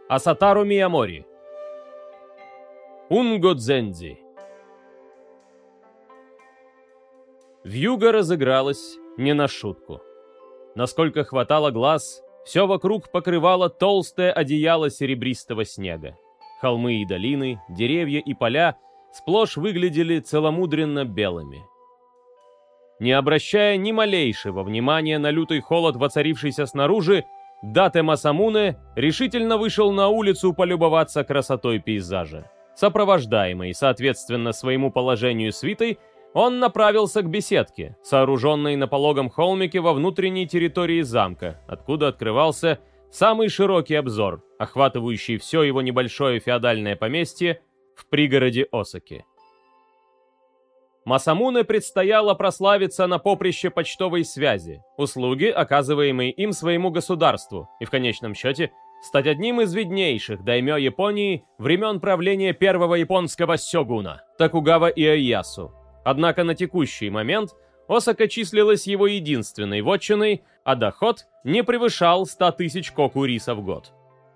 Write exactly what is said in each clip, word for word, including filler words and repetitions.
Асатару Миямори. Унго Дзензи. Вьюга разыгралась не на шутку. Насколько хватало глаз, все вокруг покрывало толстое одеяло серебристого снега. Холмы и долины, деревья и поля сплошь выглядели целомудренно белыми. Не обращая ни малейшего внимания на лютый холод, воцарившийся снаружи, Дате Масамуне решительно вышел на улицу полюбоваться красотой пейзажа. Сопровождаемый, соответственно, своему положению свитой, он направился к беседке, сооруженной на пологом холмике во внутренней территории замка, откуда открывался самый широкий обзор, охватывающий все его небольшое феодальное поместье в пригороде Осаки. Масамуне предстояло прославиться на поприще почтовой связи, услуги, оказываемые им своему государству, и в конечном счете стать одним из виднейших даймё Японии времен правления первого японского сёгуна Токугава Иэясу. Однако на текущий момент Осака числилась его единственной вотчиной, а доход не превышал ста тысяч коку риса в год.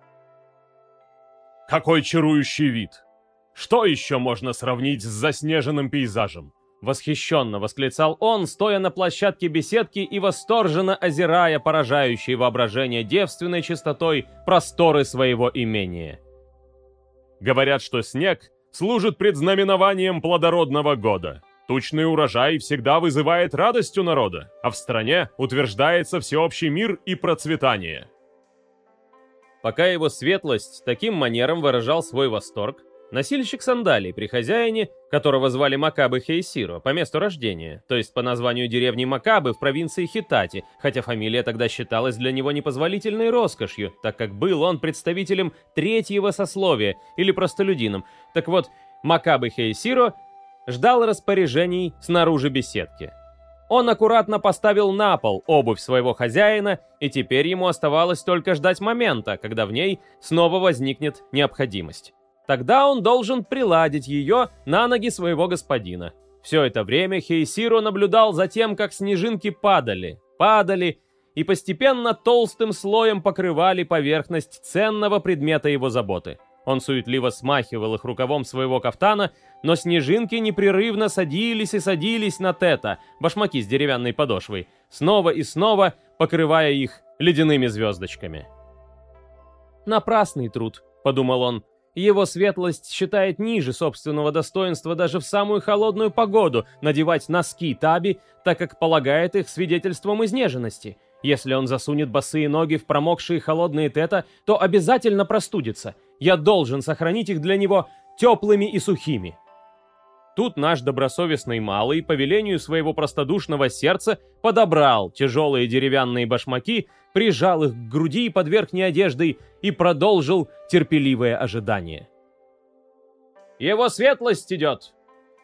Какой чарующий вид! Что еще можно сравнить с заснеженным пейзажем? Восхищенно восклицал он, стоя на площадке беседки и восторженно озирая поражающее воображение девственной чистотой просторы своего имения. Говорят, что снег служит предзнаменованием плодородного года. Тучный урожай всегда вызывает радость у народа, а в стране утверждается всеобщий мир и процветание. Пока его светлость таким манером выражал свой восторг, носильщик сандалий при хозяине, которого звали Макабе Хейсиро по месту рождения, то есть по названию деревни Макабе в провинции Хитати, хотя фамилия тогда считалась для него непозволительной роскошью, так как был он представителем третьего сословия или простолюдином. Так вот, Макабе Хейсиро ждал распоряжений снаружи беседки. Он аккуратно поставил на пол обувь своего хозяина, и теперь ему оставалось только ждать момента, когда в ней снова возникнет необходимость. Тогда он должен приладить ее на ноги своего господина. Все это время Хейсиро наблюдал за тем, как снежинки падали, падали и постепенно толстым слоем покрывали поверхность ценного предмета его заботы. Он суетливо смахивал их рукавом своего кафтана, но снежинки непрерывно садились и садились на тета, башмаки с деревянной подошвой, снова и снова покрывая их ледяными звездочками. «Напрасный труд», — подумал он. Его светлость считает ниже собственного достоинства даже в самую холодную погоду надевать носки таби, так как полагает их свидетельством изнеженности. Если он засунет босые ноги в промокшие холодные тета, то обязательно простудится. Я должен сохранить их для него теплыми и сухими. Тут наш добросовестный малый, по велению своего простодушного сердца, подобрал тяжелые деревянные башмаки, прижал их к груди под верхней одеждой и продолжил терпеливое ожидание. «Его светлость идет!»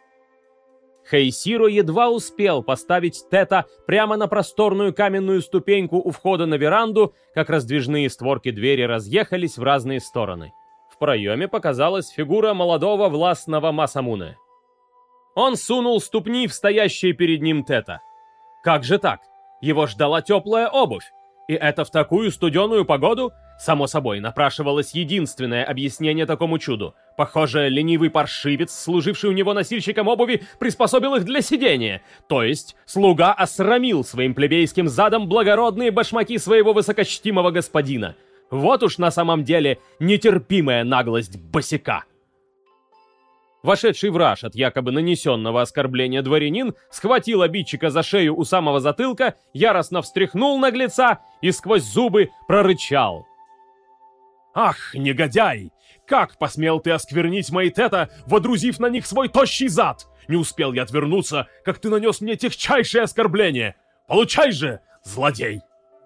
Хейсиро едва успел поставить тета прямо на просторную каменную ступеньку у входа на веранду, как раздвижные створки двери разъехались в разные стороны. В проеме показалась фигура молодого властного Масамуне. Он сунул ступни в стоящее перед ним тета. Как же так? Его ждала теплая обувь. И это в такую студеную погоду? Само собой, напрашивалось единственное объяснение такому чуду. Похоже, ленивый паршивец, служивший у него носильщиком обуви, приспособил их для сидения. То есть, слуга осрамил своим плебейским задом благородные башмаки своего высокочтимого господина. Вот уж на самом деле нетерпимая наглость босяка. Вошедший враж от якобы нанесенного оскорбления дворянин схватил обидчика за шею у самого затылка, яростно встряхнул наглеца и сквозь зубы прорычал. «Ах, негодяй! Как посмел ты осквернить мои тета, водрузив на них свой тощий зад? Не успел я отвернуться, как ты нанес мне техчайшее оскорбление! Получай же, злодей!»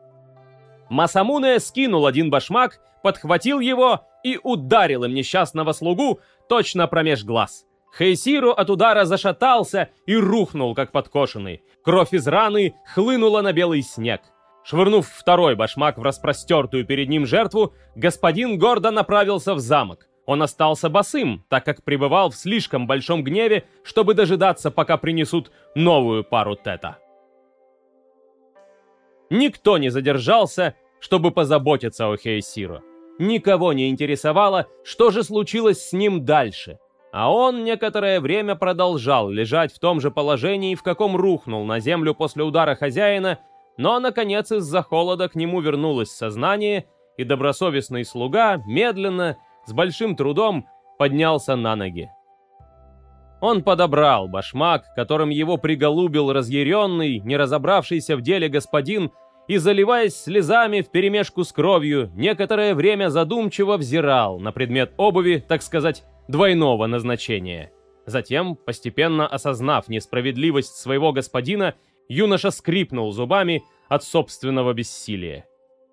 Масамуне скинул один башмак, подхватил его и ударил им несчастного слугу точно промеж глаз. Хейсиро от удара зашатался и рухнул, как подкошенный. Кровь из раны хлынула на белый снег. Швырнув второй башмак в распростертую перед ним жертву, господин гордо направился в замок. Он остался босым, так как пребывал в слишком большом гневе, чтобы дожидаться, пока принесут новую пару тета. Никто не задержался, чтобы позаботиться о Хейсиро. Никого не интересовало, что же случилось с ним дальше. А он некоторое время продолжал лежать в том же положении, в каком рухнул на землю после удара хозяина, но, наконец, из-за холода к нему вернулось сознание, и добросовестный слуга медленно, с большим трудом, поднялся на ноги. Он подобрал башмак, которым его приголубил разъяренный, не разобравшийся в деле господин, и, заливаясь слезами вперемешку с кровью, некоторое время задумчиво взирал на предмет обуви, так сказать, двойного назначения. Затем, постепенно осознав несправедливость своего господина, юноша скрипнул зубами от собственного бессилия.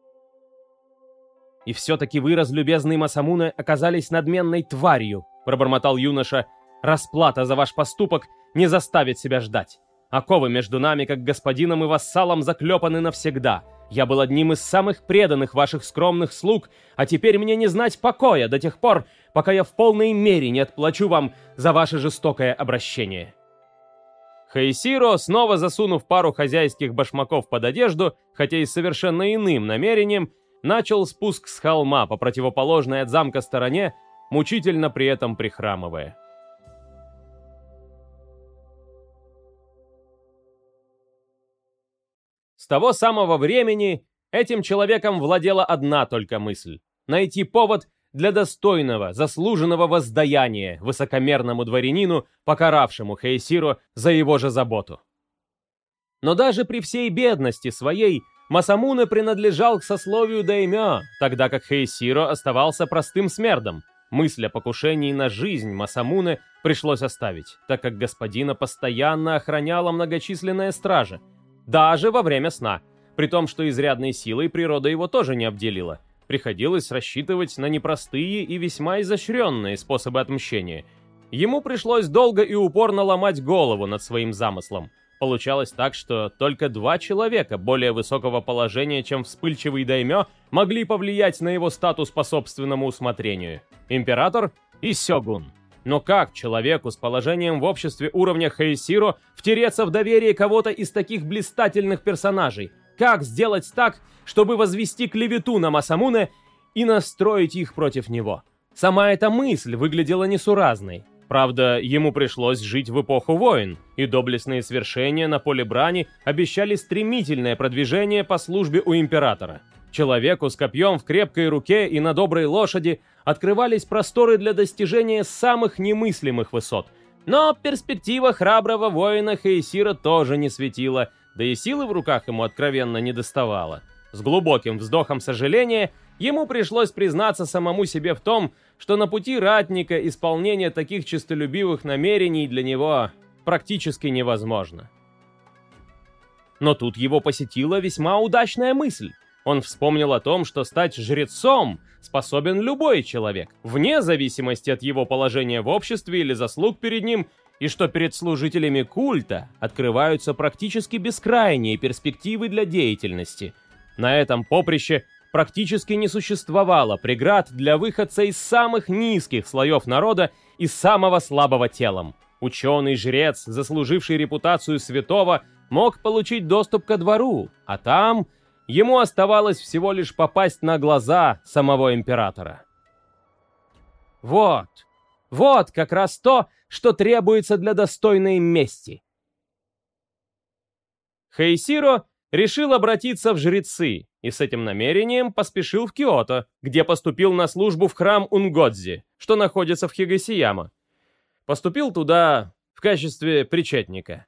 «И все-таки вы, разлюбезный Масамуне, оказались надменной тварью», — пробормотал юноша. «Расплата за ваш поступок не заставит себя ждать. Оковы между нами, как господином и вассалом, заклепаны навсегда. Я был одним из самых преданных ваших скромных слуг, а теперь мне не знать покоя до тех пор, пока я в полной мере не отплачу вам за ваше жестокое обращение». Хейсиро, снова засунув пару хозяйских башмаков под одежду, хотя и с совершенно иным намерением, начал спуск с холма по противоположной от замка стороне, мучительно при этом прихрамывая. С того самого времени этим человеком владела одна только мысль — найти повод для достойного, заслуженного воздаяния высокомерному дворянину, покаравшему Хейсиро за его же заботу. Но даже при всей бедности своей Масамуне принадлежал к сословию даймё, тогда как Хейсиро оставался простым смердом. Мысль о покушении на жизнь Масамуне пришлось оставить, так как господина постоянно охраняла многочисленная стража, даже во время сна, при том, что изрядной силой природа его тоже не обделила. Приходилось рассчитывать на непростые и весьма изощренные способы отмщения. Ему пришлось долго и упорно ломать голову над своим замыслом. Получалось так, что только два человека более высокого положения, чем вспыльчивый даймё, могли повлиять на его статус по собственному усмотрению. Император и сёгун. Но как человеку с положением в обществе уровня Хейсиро втереться в доверие кого-то из таких блистательных персонажей? Как сделать так, чтобы возвести клевету на Масамуне и настроить их против него? Сама эта мысль выглядела несуразной. Правда, ему пришлось жить в эпоху войн, и доблестные свершения на поле брани обещали стремительное продвижение по службе у императора. Человеку с копьем в крепкой руке и на доброй лошади открывались просторы для достижения самых немыслимых высот. Но перспектива храброго воина Хейсиро тоже не светила, да и силы в руках ему откровенно не доставало. С глубоким вздохом сожаления ему пришлось признаться самому себе в том, что на пути ратника исполнение таких честолюбивых намерений для него практически невозможно. Но тут его посетила весьма удачная мысль. Он вспомнил о том, что стать жрецом способен любой человек, вне зависимости от его положения в обществе или заслуг перед ним, и что перед служителями культа открываются практически бескрайние перспективы для деятельности. На этом поприще практически не существовало преград для выходца из самых низких слоев народа и самого слабого телом. Ученый-жрец, заслуживший репутацию святого, мог получить доступ ко двору, а там ему оставалось всего лишь попасть на глаза самого императора. Вот, вот как раз то, что требуется для достойной мести. Хейсиро решил обратиться в жрецы и с этим намерением поспешил в Киото, где поступил на службу в храм Унгодзи, что находится в Хигасияма. Поступил туда в качестве причетника.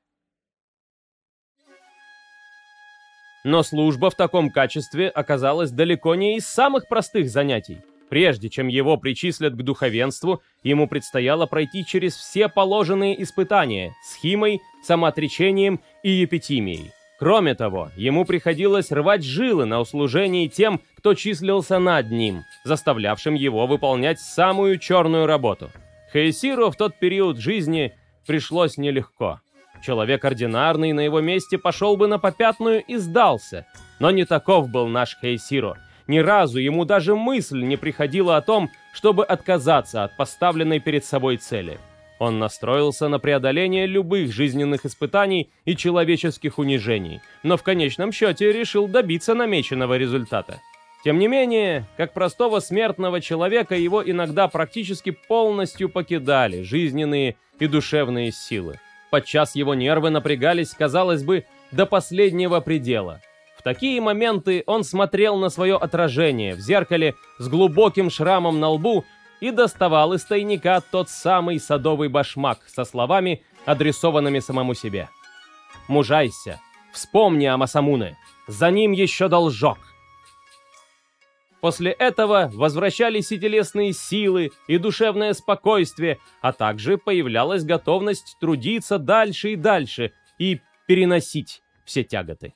Но служба в таком качестве оказалась далеко не из самых простых занятий. Прежде чем его причислят к духовенству, ему предстояло пройти через все положенные испытания с химой, самоотречением и епитимией. Кроме того, ему приходилось рвать жилы на услужении тем, кто числился над ним, заставлявшим его выполнять самую черную работу. Хейсиро в тот период жизни пришлось нелегко. Человек ординарный на его месте пошел бы на попятную и сдался. Но не таков был наш Хейсиро. Ни разу ему даже мысль не приходила о том, чтобы отказаться от поставленной перед собой цели. Он настроился на преодоление любых жизненных испытаний и человеческих унижений, но в конечном счете решил добиться намеченного результата. Тем не менее, как простого смертного человека, его иногда практически полностью покидали жизненные и душевные силы. Подчас его нервы напрягались, казалось бы, до последнего предела. В такие моменты он смотрел на свое отражение в зеркале с глубоким шрамом на лбу и доставал из тайника тот самый садовый башмак со словами, адресованными самому себе. «Мужайся, вспомни о Масамуне, за ним еще должок». После этого возвращались и телесные силы, и душевное спокойствие, а также появлялась готовность трудиться дальше и дальше и переносить все тяготы.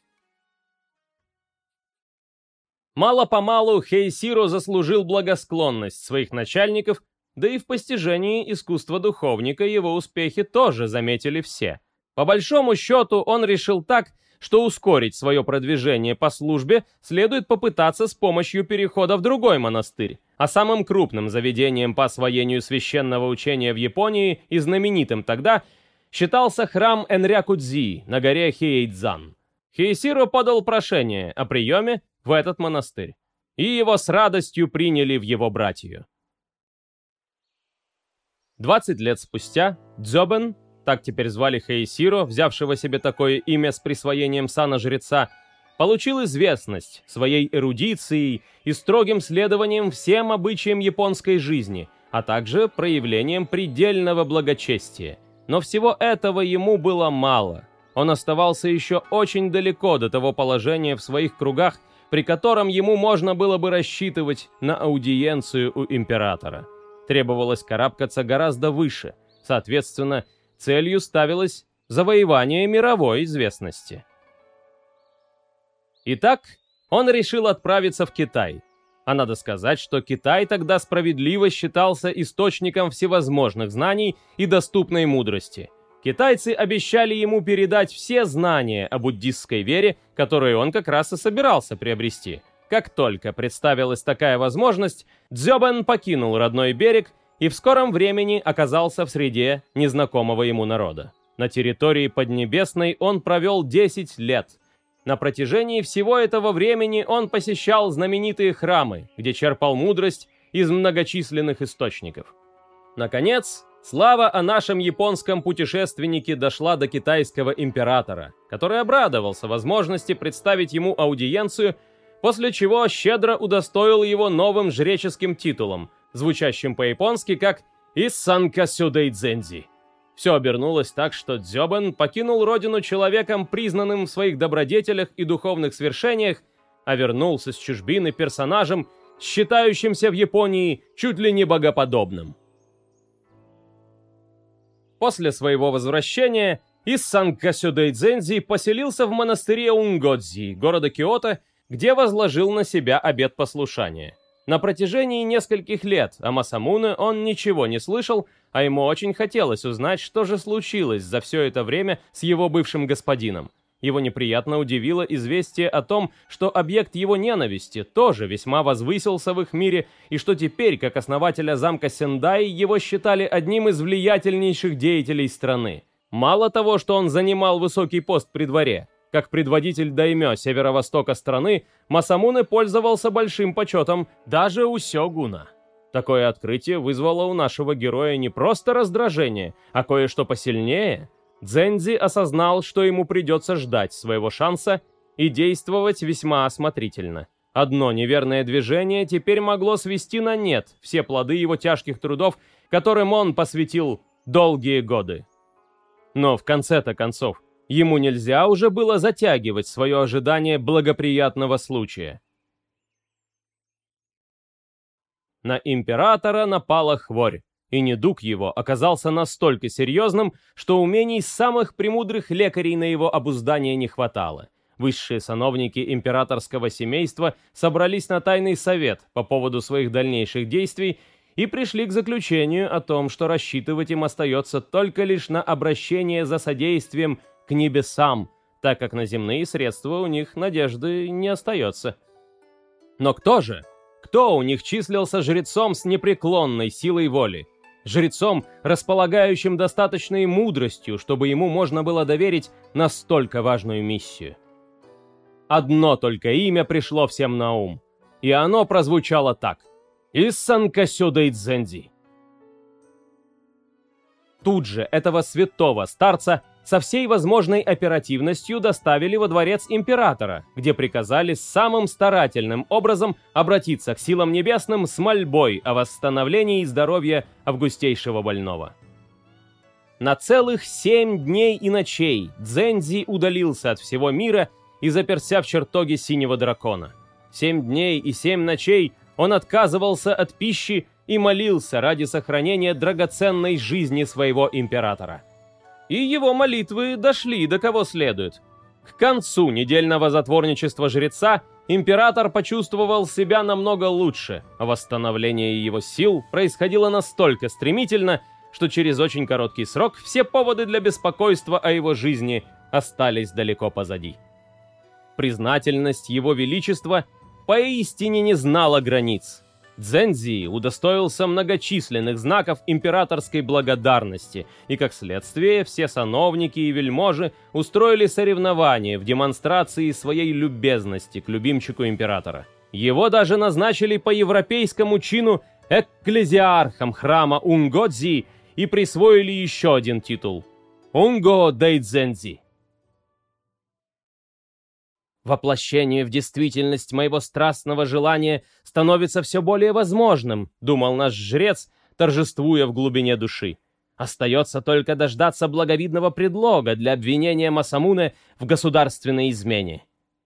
Мало-помалу Хейсиро заслужил благосклонность своих начальников, да и в постижении искусства духовника его успехи тоже заметили все. По большому счету он решил так, что ускорить свое продвижение по службе следует попытаться с помощью перехода в другой монастырь, а самым крупным заведением по освоению священного учения в Японии и знаменитым тогда считался храм Энрякудзи на горе Хиэйдзан. Хейсиро подал прошение о приеме в этот монастырь, и его с радостью приняли в его братью. двадцать лет спустя Дзёбен, так теперь звали Хейсиро, взявшего себе такое имя с присвоением сана жреца, получил известность своей эрудицией и строгим следованием всем обычаям японской жизни, а также проявлением предельного благочестия. Но всего этого ему было мало. Он оставался еще очень далеко до того положения в своих кругах, при котором ему можно было бы рассчитывать на аудиенцию у императора. Требовалось карабкаться гораздо выше, соответственно, целью ставилось завоевание мировой известности. Итак, он решил отправиться в Китай. А надо сказать, что Китай тогда справедливо считался источником всевозможных знаний и доступной мудрости. Китайцы обещали ему передать все знания о буддистской вере, которые он как раз и собирался приобрести. Как только представилась такая возможность, Дзёбен покинул родной берег и в скором времени оказался в среде незнакомого ему народа. На территории Поднебесной он провел десять лет. На протяжении всего этого времени он посещал знаменитые храмы, где черпал мудрость из многочисленных источников. Наконец, слава о нашем японском путешественнике дошла до китайского императора, который обрадовался возможности представить ему аудиенцию, после чего щедро удостоил его новым жреческим титулом, звучащим по-японски как «Иссанка Сюдэйдзэнзи». Все обернулось так, что Дзёбен покинул родину человеком, признанным в своих добродетелях и духовных свершениях, а вернулся с чужбины персонажем, считающимся в Японии чуть ли не богоподобным. После своего возвращения Иссанка Сюдэйдзэнзи поселился в монастыре Унгодзи, города Киото, где возложил на себя обет послушания. На протяжении нескольких лет о Масамуне он ничего не слышал, а ему очень хотелось узнать, что же случилось за все это время с его бывшим господином. Его неприятно удивило известие о том, что объект его ненависти тоже весьма возвысился в их мире, и что теперь, как основателя замка Сендай, его считали одним из влиятельнейших деятелей страны. Мало того, что он занимал высокий пост при дворе, как предводитель даймё северо-востока страны, Масамуне пользовался большим почетом даже у сёгуна. Такое открытие вызвало у нашего героя не просто раздражение, а кое-что посильнее. Дзэнзи осознал, что ему придется ждать своего шанса и действовать весьма осмотрительно. Одно неверное движение теперь могло свести на нет все плоды его тяжких трудов, которым он посвятил долгие годы. Но в конце-то концов, ему нельзя уже было затягивать свое ожидание благоприятного случая. На императора напала хворь, и недуг его оказался настолько серьезным, что умений самых премудрых лекарей на его обуздание не хватало. Высшие сановники императорского семейства собрались на тайный совет по поводу своих дальнейших действий и пришли к заключению о том, что рассчитывать им остается только лишь на обращение за содействием к небесам, так как на земные средства у них надежды не остается. Но кто же? Кто у них числился жрецом с непреклонной силой воли? Жрецом, располагающим достаточной мудростью, чтобы ему можно было доверить настолько важную миссию. Одно только имя пришло всем на ум. и оно прозвучало так: «Иссанкасё дэйдзэнзи». Тут же этого святого старца со всей возможной оперативностью доставили во дворец императора, где приказали самым старательным образом обратиться к силам небесным с мольбой о восстановлении здоровья августейшего больного. На целых семь дней и ночей Дзэнзи удалился от всего мира и заперся в чертоге синего дракона. Семь дней и семь ночей он отказывался от пищи и молился ради сохранения драгоценной жизни своего императора. И его молитвы дошли до кого следует. К концу недельного затворничества жреца император почувствовал себя намного лучше, а восстановление его сил происходило настолько стремительно, что через очень короткий срок все поводы для беспокойства о его жизни остались далеко позади. Признательность его величества поистине не знала границ. Дзэнзи удостоился многочисленных знаков императорской благодарности, и, как следствие, все сановники и вельможи устроили соревнования в демонстрации своей любезности к любимчику императора. Его даже назначили по европейскому чину экклезиархом храма Унгодзи и присвоили еще один титул — Унго Дэйдзэнзи. «Воплощение в действительность моего страстного желания становится все более возможным», — думал наш жрец, торжествуя в глубине души. «Остается только дождаться благовидного предлога для обвинения Масамуне в государственной измене».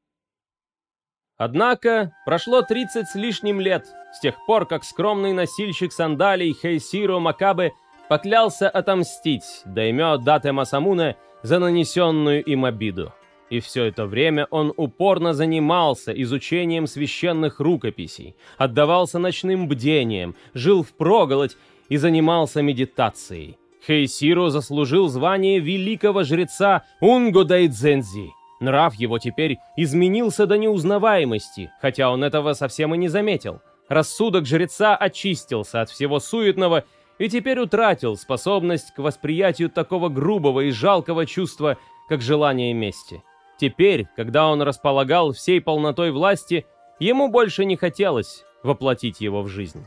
Однако прошло тридцать с лишним лет с тех пор, как скромный носильщик сандалий Хейсиро Макабе поклялся отомстить даймё Дате Масамуне за нанесенную им обиду. И все это время он упорно занимался изучением священных рукописей, отдавался ночным бдениям, жил впроголодь и занимался медитацией. Хейсиро заслужил звание великого жреца Унго Дэйдзэнзи. Нрав его теперь изменился до неузнаваемости, хотя он этого совсем и не заметил. Рассудок жреца очистился от всего суетного и теперь утратил способность к восприятию такого грубого и жалкого чувства, как желание мести. Теперь, когда он располагал всей полнотой власти, ему больше не хотелось воплотить его в жизнь.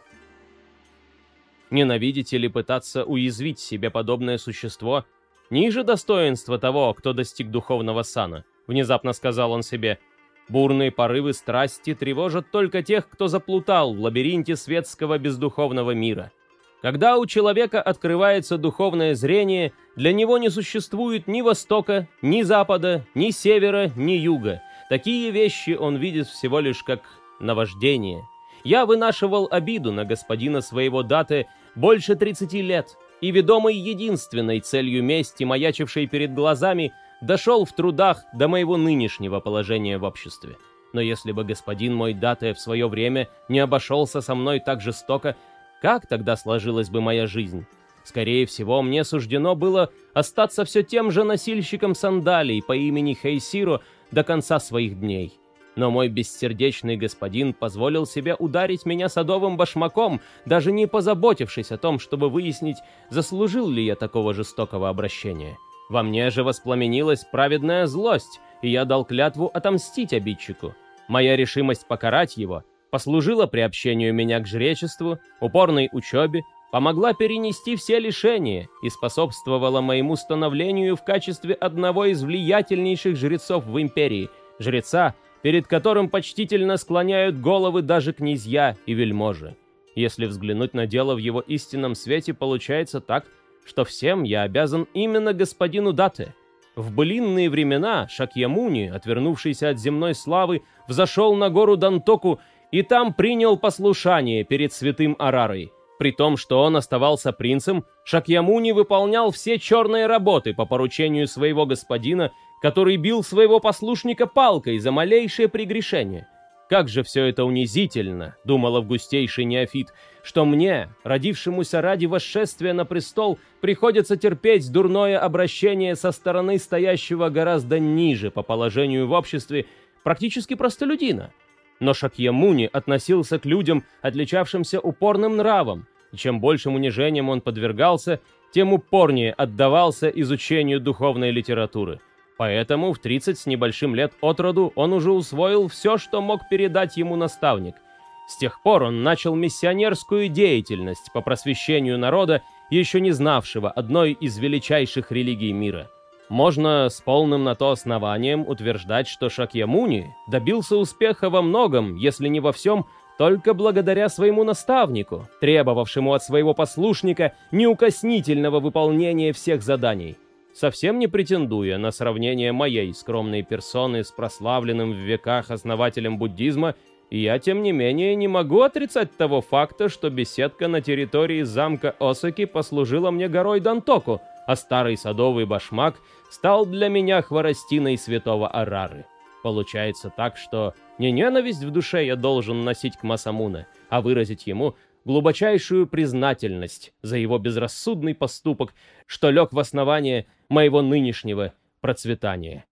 Ненавидеть или пытаться уязвить себе подобное существо ниже достоинства того, кто достиг духовного сана, внезапно сказал он себе. Бурные порывы страсти тревожат только тех, кто заплутал в лабиринте светского бездуховного мира. Когда у человека открывается духовное зрение, для него не существует ни востока, ни запада, ни севера, ни юга. Такие вещи он видит всего лишь как наваждение. Я вынашивал обиду на господина своего Дате больше тридцати лет, и, ведомый единственной целью мести, маячившей перед глазами, дошел в трудах до моего нынешнего положения в обществе. Но если бы господин мой Дате в свое время не обошелся со мной так жестоко, как тогда сложилась бы моя жизнь? Скорее всего, мне суждено было остаться все тем же носильщиком сандалий по имени Хейсиро до конца своих дней. Но мой бессердечный господин позволил себе ударить меня садовым башмаком, даже не позаботившись о том, чтобы выяснить, заслужил ли я такого жестокого обращения. Во мне же воспламенилась праведная злость, и я дал клятву отомстить обидчику. Моя решимость покарать его послужила приобщению меня к жречеству, упорной учебе, помогла перенести все лишения и способствовала моему становлению в качестве одного из влиятельнейших жрецов в империи, жреца, перед которым почтительно склоняют головы даже князья и вельможи. Если взглянуть на дело в его истинном свете, получается так, что всем я обязан именно господину Дате. В былинные времена Шакьямуни, отвернувшийся от земной славы, взошел на гору Дантоку и там принял послушание перед святым Арарой. При том, что он оставался принцем, Шакьямуни выполнял все черные работы по поручению своего господина, который бил своего послушника палкой за малейшее прегрешение. Как же все это унизительно, думал августейший неофит, что мне, родившемуся ради восшествия на престол, приходится терпеть дурное обращение со стороны стоящего гораздо ниже по положению в обществе практически простолюдина. Но Шакьямуни относился к людям, отличавшимся упорным нравом, и чем большим унижением он подвергался, тем упорнее отдавался изучению духовной литературы. Поэтому в тридцать с небольшим лет от роду он уже усвоил все, что мог передать ему наставник. С тех пор он начал миссионерскую деятельность по просвещению народа, еще не знавшего одной из величайших религий мира. Можно с полным на то основанием утверждать, что Шакьямуни добился успеха во многом, если не во всем, только благодаря своему наставнику, требовавшему от своего послушника неукоснительного выполнения всех заданий. Совсем не претендуя на сравнение моей скромной персоны с прославленным в веках основателем буддизма, я, тем не менее, не могу отрицать того факта, что беседка на территории замка Осаки послужила мне горой Дантоку, а старый садовый башмак стал для меня хворостиной святого Арары. Получается так, что не ненависть в душе я должен носить к Масамуне, а выразить ему глубочайшую признательность за его безрассудный поступок, что лег в основание моего нынешнего процветания.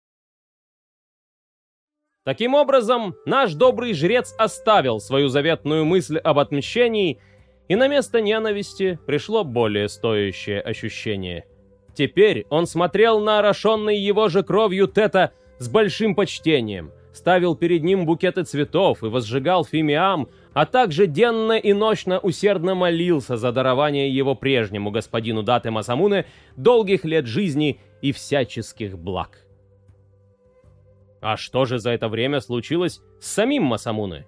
Таким образом, наш добрый жрец оставил свою заветную мысль об отмщении, и на место ненависти пришло более стоящее ощущение. Теперь он смотрел на орошенный его же кровью Тета с большим почтением, ставил перед ним букеты цветов и возжигал фимиам, а также денно и ночно усердно молился за дарование его прежнему господину Дате Масамуне долгих лет жизни и всяческих благ. А что же за это время случилось с самим Масамуне?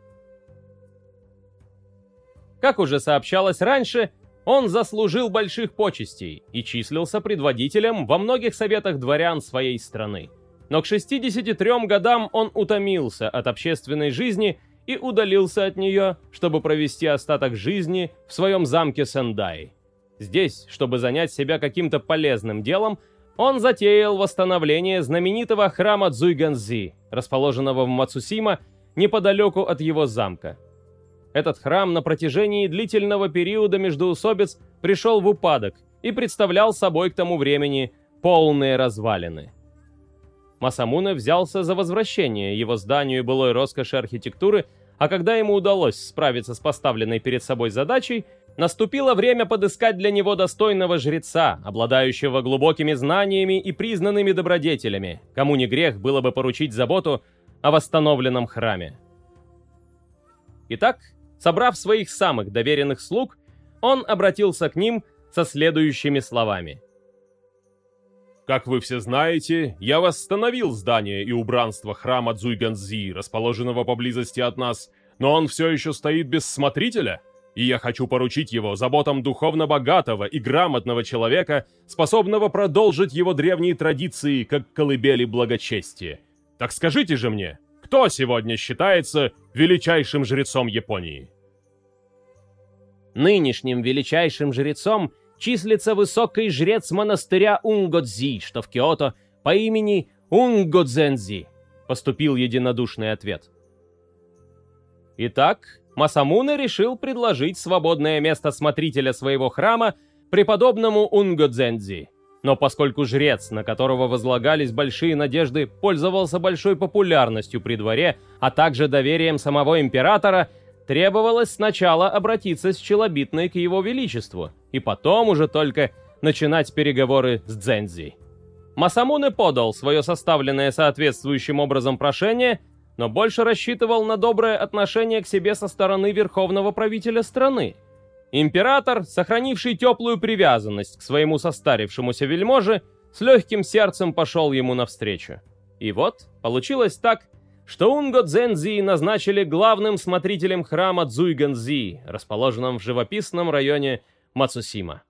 Как уже сообщалось раньше, он заслужил больших почестей и числился предводителем во многих советах дворян своей страны. Но к шестидесяти трём годам он утомился от общественной жизни и удалился от нее, чтобы провести остаток жизни в своем замке Сендай. Здесь, чтобы занять себя каким-то полезным делом, он затеял восстановление знаменитого храма Цзуйганзи, расположенного в Мацусима, неподалеку от его замка. Этот храм на протяжении длительного периода междоусобиц пришел в упадок и представлял собой к тому времени полные развалины. Масамуне взялся за возвращение его зданию былой роскоши архитектуры, а когда ему удалось справиться с поставленной перед собой задачей, наступило время подыскать для него достойного жреца, обладающего глубокими знаниями и признанными добродетелями, кому не грех было бы поручить заботу о восстановленном храме. Итак, собрав своих самых доверенных слуг, он обратился к ним со следующими словами. «Как вы все знаете, я восстановил здание и убранство храма Цзуйганзи, расположенного поблизости от нас, но он все еще стоит без смотрителя, и я хочу поручить его заботам духовно богатого и грамотного человека, способного продолжить его древние традиции, как колыбели благочестия. Так скажите же мне, кто сегодня считается величайшим жрецом Японии?» Нынешним величайшим жрецом числится высокий жрец монастыря Унгодзи, что в Киото, по имени Унгодзензи, поступил единодушный ответ. Итак, Масамуне решил предложить свободное место смотрителя своего храма преподобному Унгодзензи. Но поскольку жрец, на которого возлагались большие надежды, пользовался большой популярностью при дворе, а также доверием самого императора, требовалось сначала обратиться с челобитной к его величеству, и потом уже только начинать переговоры с Дзензи. Масамуне подал свое составленное соответствующим образом прошение, но больше рассчитывал на доброе отношение к себе со стороны верховного правителя страны. Император, сохранивший теплую привязанность к своему состарившемуся вельможе, с легким сердцем пошел ему навстречу. И вот получилось так, что Унгодзензи назначили главным смотрителем храма Цзуйганзи, расположенном в живописном районе Мацусима.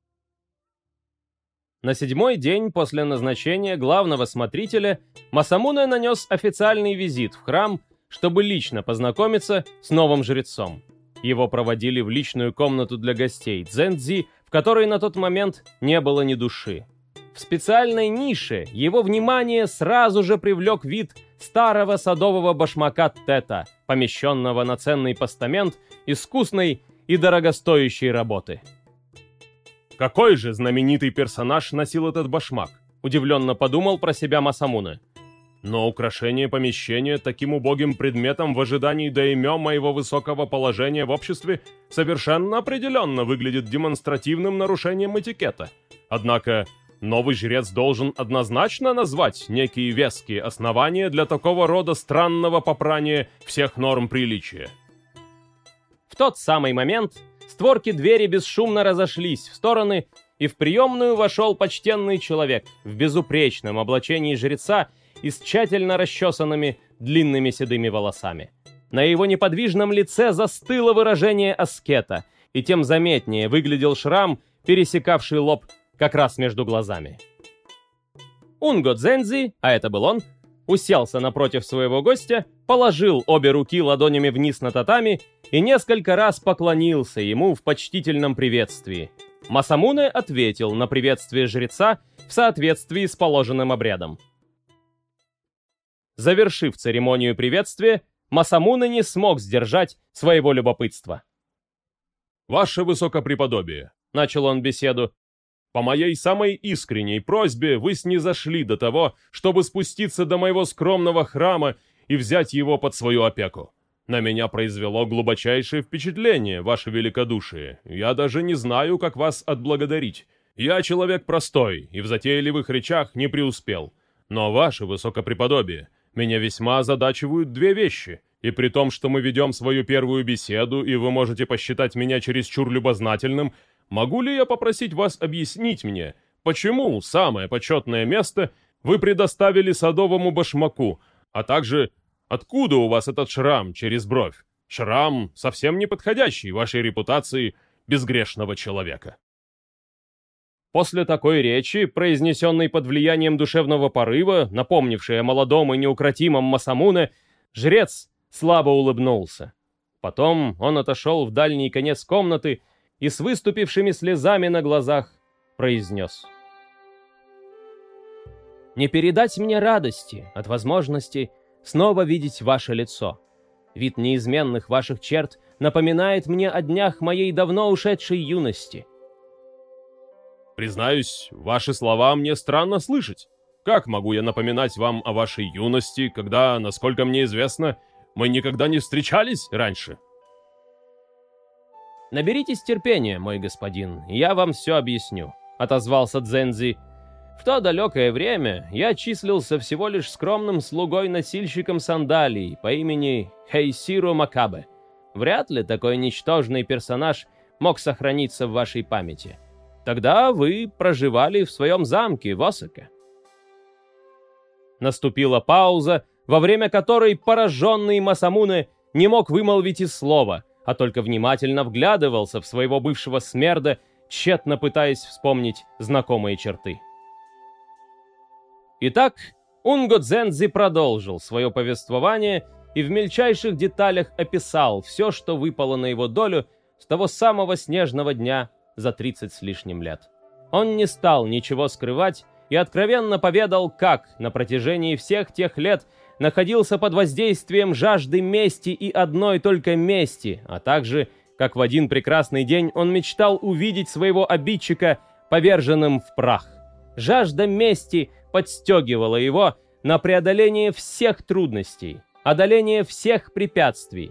На седьмой день после назначения главного смотрителя Масамуне нанес официальный визит в храм, чтобы лично познакомиться с новым жрецом. Его проводили в личную комнату для гостей Дзензи, в которой на тот момент не было ни души. В специальной нише его внимание сразу же привлек вид старого садового башмака Тета, помещенного на ценный постамент искусной и дорогостоящей работы. «Какой же знаменитый персонаж носил этот башмак?» — удивленно подумал про себя Масамуне. «Но украшение помещения таким убогим предметом в ожидании даймё моего высокого положения в обществе совершенно определенно выглядит демонстративным нарушением этикета. Однако новый жрец должен однозначно назвать некие веские основания для такого рода странного попрания всех норм приличия». В тот самый момент створки двери бесшумно разошлись в стороны, и в приемную вошел почтенный человек в безупречном облачении жреца и с тщательно расчесанными длинными седыми волосами. На его неподвижном лице застыло выражение аскета, и тем заметнее выглядел шрам, пересекавший лоб как раз между глазами. Унго Дзензи, а это был он, уселся напротив своего гостя, положил обе руки ладонями вниз на татами и несколько раз поклонился ему в почтительном приветствии. Масамуне ответил на приветствие жреца в соответствии с положенным обрядом. Завершив церемонию приветствия, Масамуне не смог сдержать своего любопытства. «Ваше высокопреподобие», — начал он беседу, — «по моей самой искренней просьбе вы снизошли до того, чтобы спуститься до моего скромного храма и взять его под свою опеку. На меня произвело глубочайшее впечатление, ваше великодушие. Я даже не знаю, как вас отблагодарить. Я человек простой и в затейливых речах не преуспел. Но ваше высокопреподобие, меня весьма озадачивают две вещи. И при том, что мы ведем свою первую беседу, и вы можете посчитать меня чересчур любознательным, могу ли я попросить вас объяснить мне, почему самое почетное место вы предоставили садовому башмаку, а также откуда у вас этот шрам через бровь? Шрам, совсем не подходящий вашей репутации безгрешного человека». После такой речи, произнесенной под влиянием душевного порыва, напомнившей о молодом и неукротимом Масамуне, жрец слабо улыбнулся. Потом он отошел в дальний конец комнаты и с выступившими слезами на глазах произнес: «Не передать мне радости от возможности снова видеть ваше лицо. Вид неизменных ваших черт напоминает мне о днях моей давно ушедшей юности». «Признаюсь, ваши слова мне странно слышать. Как могу я напоминать вам о вашей юности, когда, насколько мне известно, мы никогда не встречались раньше?» «Наберитесь терпения, мой господин, и я вам все объясню», — отозвался Дзензи. «В то далекое время я числился всего лишь скромным слугой-носильщиком сандалий по имени Хейсиро Макабе. Вряд ли такой ничтожный персонаж мог сохраниться в вашей памяти. Тогда вы проживали в своем замке в Осаке». Наступила пауза, во время которой пораженный Масамуне не мог вымолвить и слова, а только внимательно вглядывался в своего бывшего смерда, тщетно пытаясь вспомнить знакомые черты. Итак, Унго Дзензи продолжил свое повествование и в мельчайших деталях описал все, что выпало на его долю с того самого снежного дня за тридцать с лишним лет. Он не стал ничего скрывать и откровенно поведал, как на протяжении всех тех лет находился под воздействием жажды мести и одной только мести, а также, как в один прекрасный день он мечтал увидеть своего обидчика поверженным в прах. Жажда мести подстегивала его на преодоление всех трудностей, одоление всех препятствий.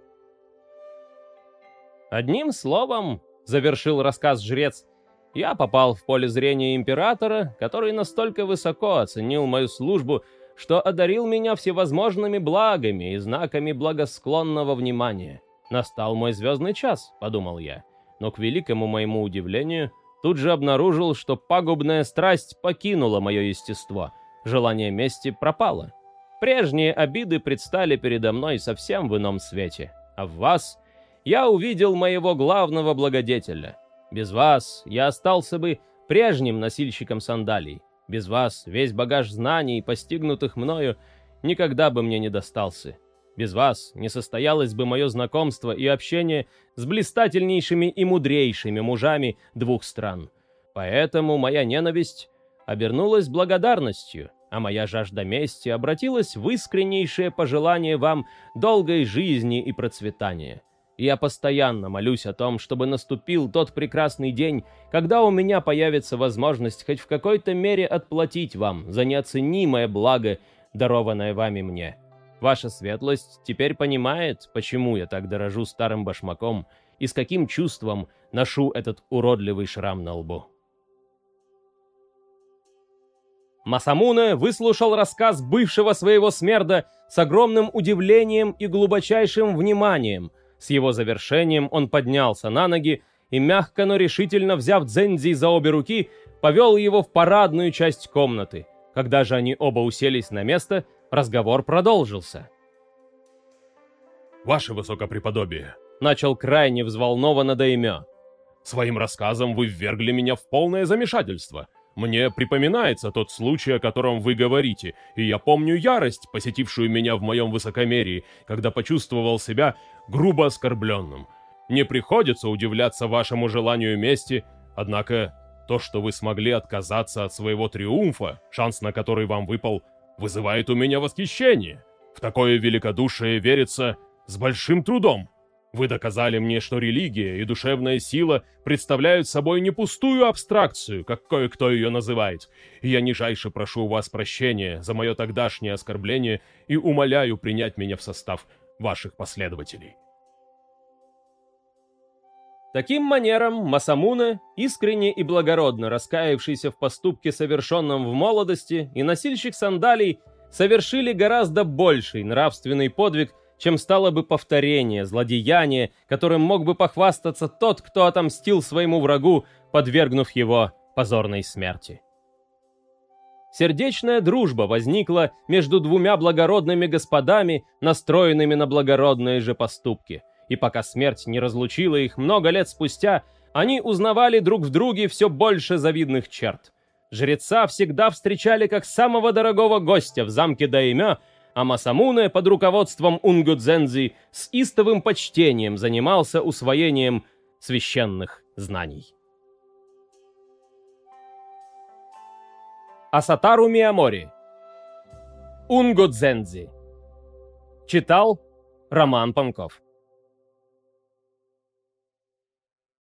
Одним словом, завершил рассказ жрец, я попал в поле зрения императора, который настолько высоко оценил мою службу, что одарил меня всевозможными благами и знаками благосклонного внимания. Настал мой звездный час, подумал я, но к великому моему удивлению тут же обнаружил, что пагубная страсть покинула мое естество, желание мести пропало. Прежние обиды предстали передо мной совсем в ином свете, а в вас я увидел моего главного благодетеля. Без вас я остался бы прежним носильщиком сандалий. Без вас весь багаж знаний, постигнутых мною, никогда бы мне не достался. Без вас не состоялось бы мое знакомство и общение с блистательнейшими и мудрейшими мужами двух стран. Поэтому моя ненависть обернулась благодарностью, а моя жажда мести обратилась в искреннейшее пожелание вам долгой жизни и процветания. И я постоянно молюсь о том, чтобы наступил тот прекрасный день, когда у меня появится возможность хоть в какой-то мере отплатить вам за неоценимое благо, дарованное вами мне. Ваша светлость теперь понимает, почему я так дорожу старым башмаком и с каким чувством ношу этот уродливый шрам на лбу. Масамуне выслушал рассказ бывшего своего смерда с огромным удивлением и глубочайшим вниманием, С его завершением он поднялся на ноги и, мягко, но решительно взяв Дзензи за обе руки, повел его в парадную часть комнаты. Когда же они оба уселись на место, разговор продолжился. «Ваше высокопреподобие», — начал крайне взволнованно Даймё, — «своим рассказом вы ввергли меня в полное замешательство. Мне припоминается тот случай, о котором вы говорите, и я помню ярость, посетившую меня в моем высокомерии, когда почувствовал себя грубо оскорбленным. Не приходится удивляться вашему желанию мести, однако то, что вы смогли отказаться от своего триумфа, шанс на который вам выпал, вызывает у меня восхищение. В такое великодушие верится с большим трудом. Вы доказали мне, что религия и душевная сила представляют собой не пустую абстракцию, как кое-кто ее называет, и я нижайше прошу у вас прощения за мое тогдашнее оскорбление и умоляю принять меня в состав ваших последователей». Таким манером Масамуне, искренне и благородно раскаявшийся в поступке, совершенном в молодости, и носильщик сандалий совершили гораздо больший нравственный подвиг, чем стало бы повторение злодеяния, которым мог бы похвастаться тот, кто отомстил своему врагу, подвергнув его позорной смерти. Сердечная дружба возникла между двумя благородными господами, настроенными на благородные же поступки, и пока смерть не разлучила их много лет спустя, они узнавали друг в друге все больше завидных черт. Жреца всегда встречали как самого дорогого гостя в замке Даймё, а Масамуне под руководством Унго Дзензи с истовым почтением занимался усвоением священных знаний. Асатару Миямори. Унго Дзензи. Читал Роман Панков.